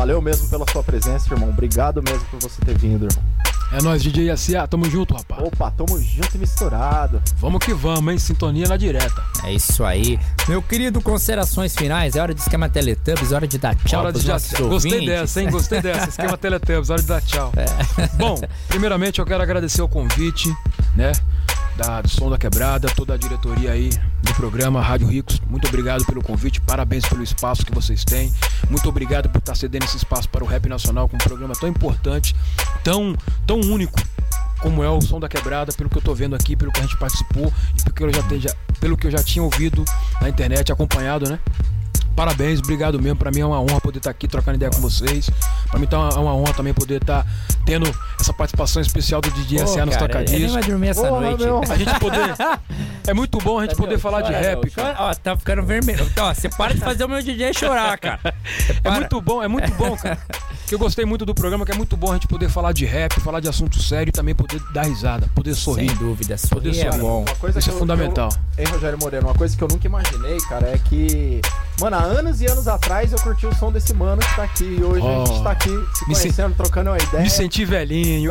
Valeu mesmo pela sua presença, irmão. Obrigado mesmo por você ter vindo, irmão. É nóis, DJ SA, tamo junto, rapaz. Opa, tamo junto e misturado. Vamos que vamos, hein? Sintonia na direta. É isso aí. Meu querido, considerações finais. É hora de esquema Teletubbies, hora de dar tchau pros nossos ouvintes. Gostei dessa, hein? Gostei dessa. Esquema Teletubbies, hora de dar tchau. Bom, primeiramente eu quero agradecer o convite, né? Do Som da Quebrada, toda a diretoria aí do programa Rádio Ricos. Muito obrigado pelo convite, parabéns pelo espaço que vocês têm. Muito obrigado por estar cedendo esse espaço para o Rap Nacional com um programa tão importante, tão único como é o Som da Quebrada, pelo que eu tô vendo aqui, pelo que a gente participou e pelo que eu já tinha ouvido na internet, acompanhado, né? Parabéns, obrigado mesmo. Pra mim é uma honra poder estar aqui trocando ideia com vocês. Pra mim tá uma honra também poder estar tendo essa participação especial do DJ SA nos Tocadiscos. Ele vai dormir essa noite. A gente poder... É muito bom a gente poder falar de rap, cara. Ó, tá ficando vermelho. Ó, você para de fazer o meu DJ chorar, cara. É muito bom, cara. Que eu gostei muito do programa, que é muito bom a gente poder falar de rap, falar de assunto sério e também poder dar risada, poder sorrir. Sem dúvida, sorrir é bom. Isso é fundamental. Hein, Rogério Moreno, uma coisa que eu nunca imaginei, cara, é que... Mano, há anos e anos atrás eu curti o som desse mano que tá aqui. E hoje a gente tá aqui se conhecendo, trocando uma ideia. Me senti velhinho.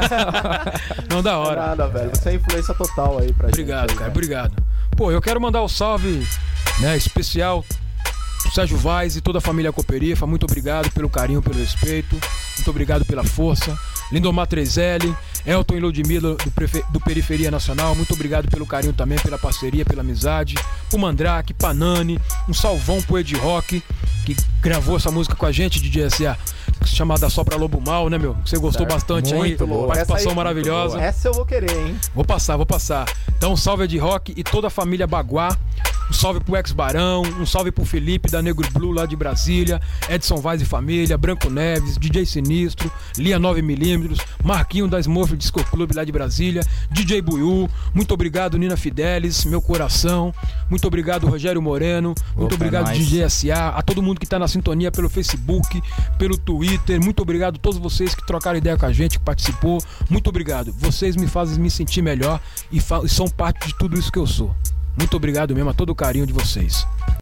Não, da hora. Nada, velho. Você é influência total aí pra obrigado, gente. Cara, obrigado. Pô, eu quero mandar um salve, né, especial pro Sérgio Vaz e toda a família Cooperifa. Muito obrigado pelo carinho, pelo respeito. Muito obrigado pela força. Lindomar 3L, Elton e Ludmilla do Periferia Nacional, muito obrigado pelo carinho também, pela parceria, pela amizade. O Mandrake, Panani, um salvão pro Ed Rock, que gravou essa música com a gente, DJ SA, chamada Só Pra Lobo Mal, né, meu? Você gostou bastante aí, participação maravilhosa. Essa eu vou querer, hein? Vou passar. Então um salve Ed Rock e toda a família Baguá. Um salve pro Ex Barão, um salve pro Felipe da Negro Blue lá de Brasília, Edson Vaz e família, Branco Neves, DJ Sinistro, Lia 9mm, Marquinho da Smurf Disco Club lá de Brasília, DJ Buiú, muito obrigado Nina Fidelis, meu coração, muito obrigado Rogério Moreno, muito obrigado DJ SA, a todo mundo que tá na sintonia pelo Facebook, pelo Twitter, muito obrigado a todos vocês que trocaram ideia com a gente, que participou, muito obrigado, vocês me fazem me sentir melhor e são parte de tudo isso que eu sou. Muito obrigado mesmo a todo o carinho de vocês.